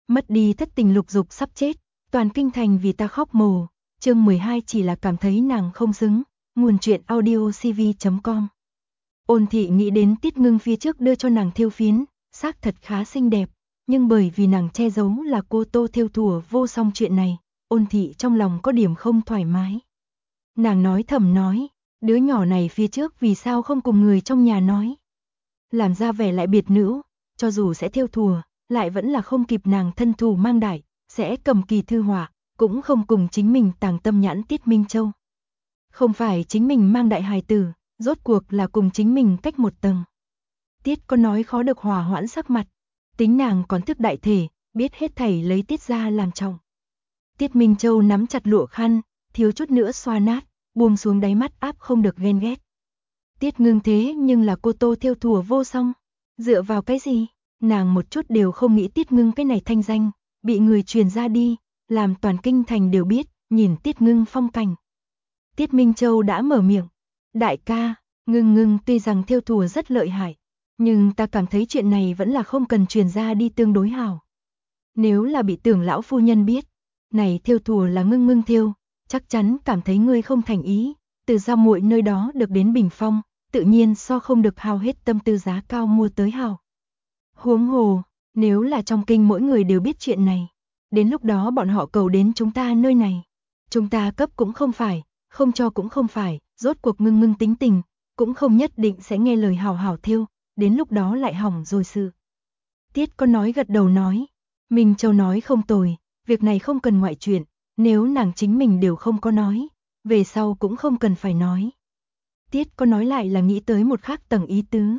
Mất đi thất tình lục dục sắp chết, toàn kinh thành vì ta khóc mồ. Chương 12 chỉ là cảm thấy nàng không xứng. Nguồn truyện audiocv.com. Ôn thị nghĩ đến Tiết Ngưng phía trước đưa cho nàng thêu phiến, xác thật khá xinh đẹp, nhưng bởi vì nàng che giấu là cô Tô thêu thùa vô song chuyện này, Ôn thị trong lòng có điểm không thoải mái. Nàng nói thầm nói, đứa nhỏ này phía trước vì sao không cùng người trong nhà nói. Làm ra vẻ lại biệt nữ, cho dù sẽ thêu thùa, lại vẫn là không kịp nàng thân thù mang đại, sẽ cầm kỳ thư họa, cũng không cùng chính mình tàng tâm nhãn Tiết Minh Châu. Không phải chính mình mang đại hài tử, rốt cuộc là cùng chính mình cách một tầng. Tiết có nói khó được hòa hoãn sắc mặt, tính nàng còn thức đại thể, biết hết thảy lấy Tiết ra làm trọng. Tiết Minh Châu nắm chặt lụa khăn, thiếu chút nữa xoa nát, buông xuống đáy mắt áp không được ghen ghét. Tiết Ngưng thế nhưng là cô Tô thêu thùa vô song, dựa vào cái gì? Nàng một chút đều không nghĩ Tiết Ngưng cái này thanh danh, bị người truyền ra đi, làm toàn kinh thành đều biết, nhìn Tiết Ngưng phong cảnh. Tiết Minh Châu đã mở miệng, đại ca, Ngưng tuy rằng thêu thùa rất lợi hại, nhưng ta cảm thấy chuyện này vẫn là không cần truyền ra đi tương đối hảo. Nếu là bị Tưởng lão phu nhân biết, này thêu thùa là Ngưng thêu, chắc chắn cảm thấy ngươi không thành ý, từ gia muội nơi đó được đến bình phong, tự nhiên so không được hao hết tâm tư giá cao mua tới hảo. Huống hồ, nếu là trong kinh mỗi người đều biết chuyện này, đến lúc đó bọn họ cầu đến chúng ta nơi này, chúng ta cấp cũng không phải, không cho cũng không phải, rốt cuộc Ngưng tính tình, cũng không nhất định sẽ nghe lời hảo hảo thêu, đến lúc đó lại hỏng rồi sự. Tiết có nói gật đầu nói, Minh Châu nói không tồi, việc này không cần ngoại chuyện, nếu nàng chính mình đều không có nói, về sau cũng không cần phải nói. Tiết có nói lại là nghĩ tới một khác tầng ý tứ.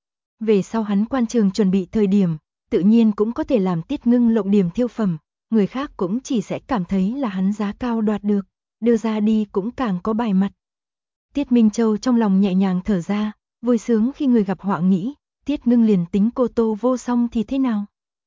Về sau hắn quan trường chuẩn bị thời điểm, tự nhiên cũng có thể làm Tiết Ngưng lộng điểm thêu phẩm, người khác cũng chỉ sẽ cảm thấy là hắn giá cao đoạt được, đưa ra đi cũng càng có bài mặt. Tiết Minh Châu trong lòng nhẹ nhàng thở ra, vui sướng khi người gặp họa nghĩ, Tiết Ngưng liền tính cô Tô vô song thì thế nào?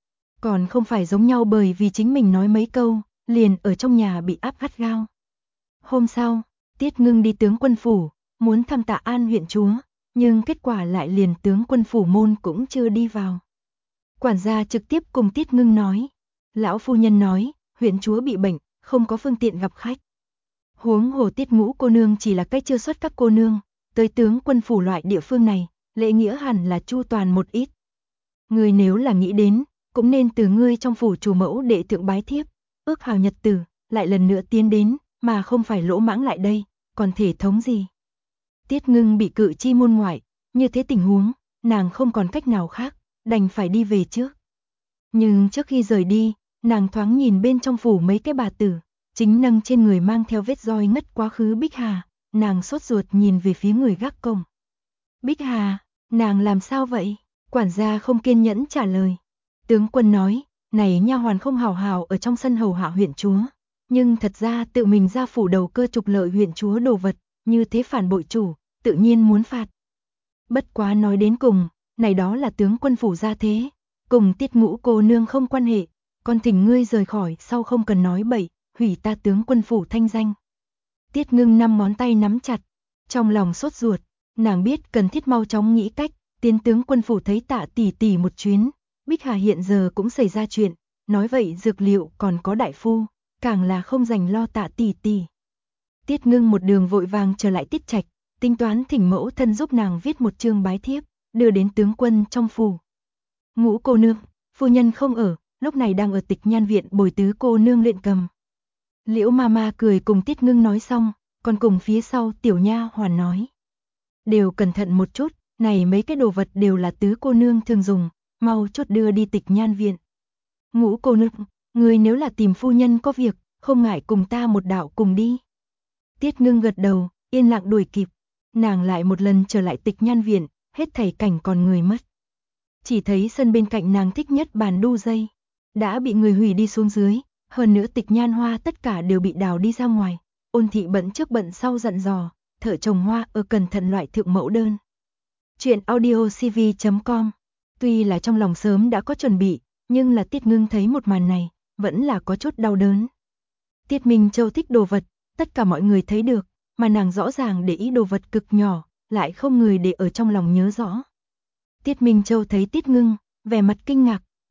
Còn không phải giống nhau bởi vì chính mình nói mấy câu, liền ở trong nhà bị áp gắt gao. Hôm sau, Tiết Ngưng đi tướng quân phủ, muốn thăm Tạ An huyện chúa, nhưng kết quả lại liền tướng quân phủ môn cũng chưa đi vào. Quản gia trực tiếp cùng Tiết Ngưng nói, lão phu nhân nói, huyện chúa bị bệnh, không có phương tiện gặp khách. Huống hồ Tiết Ngũ cô nương chỉ là cách chưa xuất các cô nương, tới tướng quân phủ loại địa phương này, lễ nghĩa hẳn là chu toàn một ít. Người nếu là nghĩ đến, cũng nên từ ngươi trong phủ chủ mẫu đệ thượng bái thiếp, ước hào nhật tử, lại lần nữa tiến đến, mà không phải lỗ mãng lại đây, còn thể thống gì. Tiết Ngưng bị cự chi môn ngoại, như thế tình huống, nàng không còn cách nào khác, đành phải đi về trước. Nhưng trước khi rời đi, nàng thoáng nhìn bên trong phủ mấy cái bà tử, chính nâng trên người mang theo vết roi ngất quá khứ Bích Hà, nàng sốt ruột nhìn về phía người gác cổng. Bích Hà, nàng làm sao vậy? Quản gia không kiên nhẫn trả lời. Tướng quân nói, này nha hoàn không hào hào ở trong sân hầu hạ huyện chúa, nhưng thật ra tự mình ra phủ đầu cơ trục lợi huyện chúa đồ vật, như thế phản bội chủ, tự nhiên muốn phạt. Bất quá nói đến cùng, này đó là tướng quân phủ ra thế, cùng Tiết Ngũ cô nương không quan hệ, còn thỉnh ngươi rời khỏi sau không cần nói bậy, hủy ta tướng quân phủ thanh danh. Tiết Ngưng 5 ngón tay nắm chặt, trong lòng sốt ruột, nàng biết cần thiết mau chóng nghĩ cách, tiến tướng quân phủ thấy Tạ tỷ tỷ một chuyến, Bích Hà hiện giờ cũng xảy ra chuyện, nói vậy dược liệu còn có đại phu, càng là không dành lo Tạ tỷ tỷ. Tiết Ngưng một đường vội vàng trở lại Tiết Trạch, tính toán thỉnh mẫu thân giúp nàng viết một chương bái thiếp, đưa đến tướng quân trong phủ. Ngũ cô nương, phu nhân không ở, lúc này đang ở Tịch Nhan viện bồi tứ cô nương luyện cầm. Liễu Mama cười cùng Tiết Ngưng nói xong, còn cùng phía sau tiểu nha hoàn nói. Đều cẩn thận một chút, này mấy cái đồ vật đều là tứ cô nương thường dùng, mau chút đưa đi Tịch Nhan viện. Ngũ cô nương, người nếu là tìm phu nhân có việc, không ngại cùng ta một đạo cùng đi. Tiết Ngưng gật đầu, yên lặng đuổi kịp, nàng lại một lần trở lại Tịch Nhan viện, hết thảy cảnh còn người mất. Chỉ thấy sân bên cạnh nàng thích nhất bàn đu dây, đã bị người hủy đi xuống dưới, hơn nữa Tịch Nhan hoa tất cả đều bị đào đi ra ngoài. Ôn thị bận trước bận sau dặn dò, thợ trồng hoa ở cẩn thận loại thượng mẫu đơn. Chuyện audiocv.com. Tuy là trong lòng sớm đã có chuẩn bị, nhưng là Tiết Ngưng thấy một màn này, vẫn là có chút đau đớn. Tiết Minh Châu thích đồ vật, tất cả mọi người thấy được, mà nàng rõ ràng để ý đồ vật cực nhỏ, lại không người để ở trong lòng nhớ rõ. Tiết Minh Châu thấy Tiết Ngưng, vẻ mặt kinh ngạc,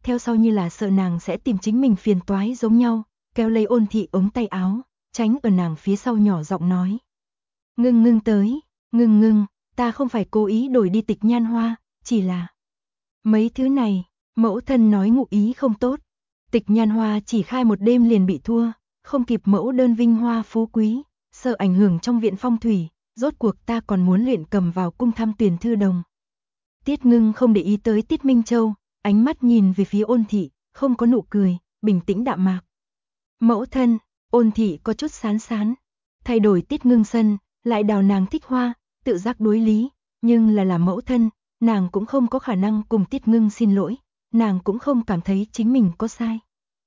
theo sau như là sợ nàng sẽ tìm chính mình phiền toái giống nhau, kéo lấy Ôn Thị ống tay áo, tránh ở nàng phía sau nhỏ giọng nói. Ngưng tới, ngưng, ta không phải cố ý đổi đi Tịch Nhan Hoa, chỉ là mấy thứ này, mẫu thân nói ngụ ý không tốt. Tịch Nhan Hoa chỉ khai một đêm liền bị thua, không kịp mẫu đơn vinh hoa phú quý, sợ ảnh hưởng trong viện phong thủy, rốt cuộc ta còn muốn luyện cầm vào cung thăm Tuyền Thư Đồng. Tiết Ngưng không để ý tới Tiết Minh Châu, ánh mắt nhìn về phía Ôn Thị, không có nụ cười, bình tĩnh đạm mạc. Mẫu thân, Ôn Thị có chút sán, thay đổi Tiết Ngưng sân, lại đào nàng thích hoa, tự giác đối lý, nhưng là mẫu thân, nàng cũng không có khả năng cùng Tiết Ngưng xin lỗi, nàng cũng không cảm thấy chính mình có sai.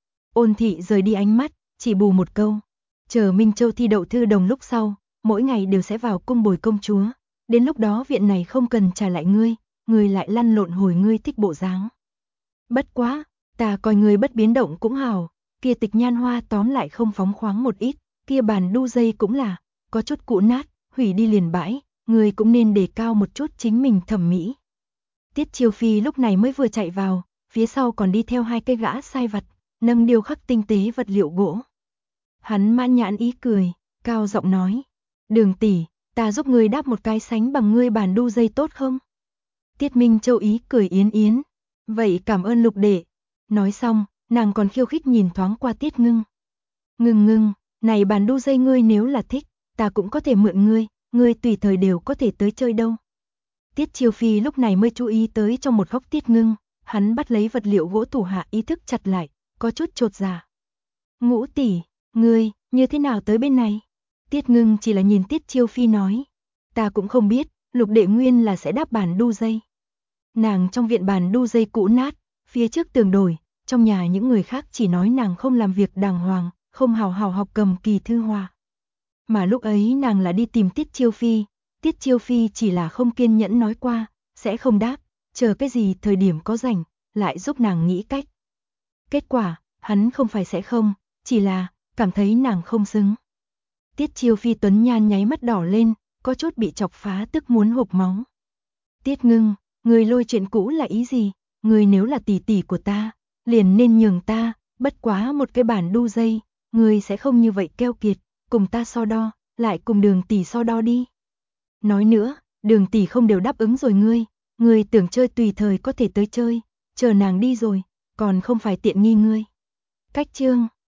Ôn Thị rời đi ánh mắt, chỉ bù một câu, chờ Minh Châu thi đậu thư đồng lúc sau, mỗi ngày đều sẽ vào cung bồi công chúa, đến lúc đó viện này không cần trả lại ngươi lại lăn lộn hồi ngươi thích bộ dáng. Bất quá, ta coi ngươi bất biến động cũng hào, kia Tịch Nhan Hoa tóm lại không phóng khoáng một ít, kia bàn đu dây cũng là, có chút cũ nát, hủy đi liền bãi, ngươi cũng nên đề cao một chút chính mình thẩm mỹ. Tiết Chiêu Phi lúc này mới vừa chạy vào, phía sau còn đi theo hai cây gã sai vặt, nâng điêu khắc tinh tế vật liệu gỗ. Hắn mãn nhãn ý cười, cao giọng nói, Đường tỷ, ta giúp ngươi đáp một cái sánh bằng ngươi bàn đu dây tốt không? Tiết Minh Châu ý cười yến, vậy cảm ơn Lục đệ. Nói xong, nàng còn khiêu khích nhìn thoáng qua Tiết Ngưng. Ngưng, này bàn đu dây ngươi nếu là thích, ta cũng có thể mượn ngươi tùy thời đều có thể tới chơi đâu. Tiết Chiêu Phi lúc này mới chú ý tới trong một góc Tiết Ngưng, hắn bắt lấy vật liệu gỗ thủ hạ ý thức chặt lại, có chút chột dạ. Ngũ tỷ, ngươi, như thế nào tới bên này? Tiết Ngưng chỉ là nhìn Tiết Chiêu Phi nói, ta cũng không biết, Lục đệ nguyên là sẽ đáp bàn đu dây. Nàng trong viện bàn đu dây cũ nát, phía trước tường đổi, trong nhà những người khác chỉ nói nàng không làm việc đàng hoàng, không hào hào học cầm kỳ thư hoa. Mà lúc ấy nàng là đi tìm Tiết Chiêu Phi chỉ là không kiên nhẫn nói qua, sẽ không đáp, chờ cái gì thời điểm có rảnh, lại giúp nàng nghĩ cách. Kết quả, hắn không phải sẽ không, chỉ là, cảm thấy nàng không xứng. Tiết Chiêu Phi tuấn nhan nháy mắt đỏ lên, có chút bị chọc phá tức muốn hộc máu. Tiết Ngưng, người lôi chuyện cũ là ý gì? Người nếu là tỷ tỷ của ta, liền nên nhường ta, bất quá một cái bàn đu dây, người sẽ không như vậy keo kiệt, cùng ta so đo, lại cùng Đường tỷ so đo đi. Nói nữa, Đường tỷ không đều đáp ứng rồi ngươi tưởng chơi tùy thời có thể tới chơi, chờ nàng đi rồi, còn không phải tiện nghi ngươi. Cách chương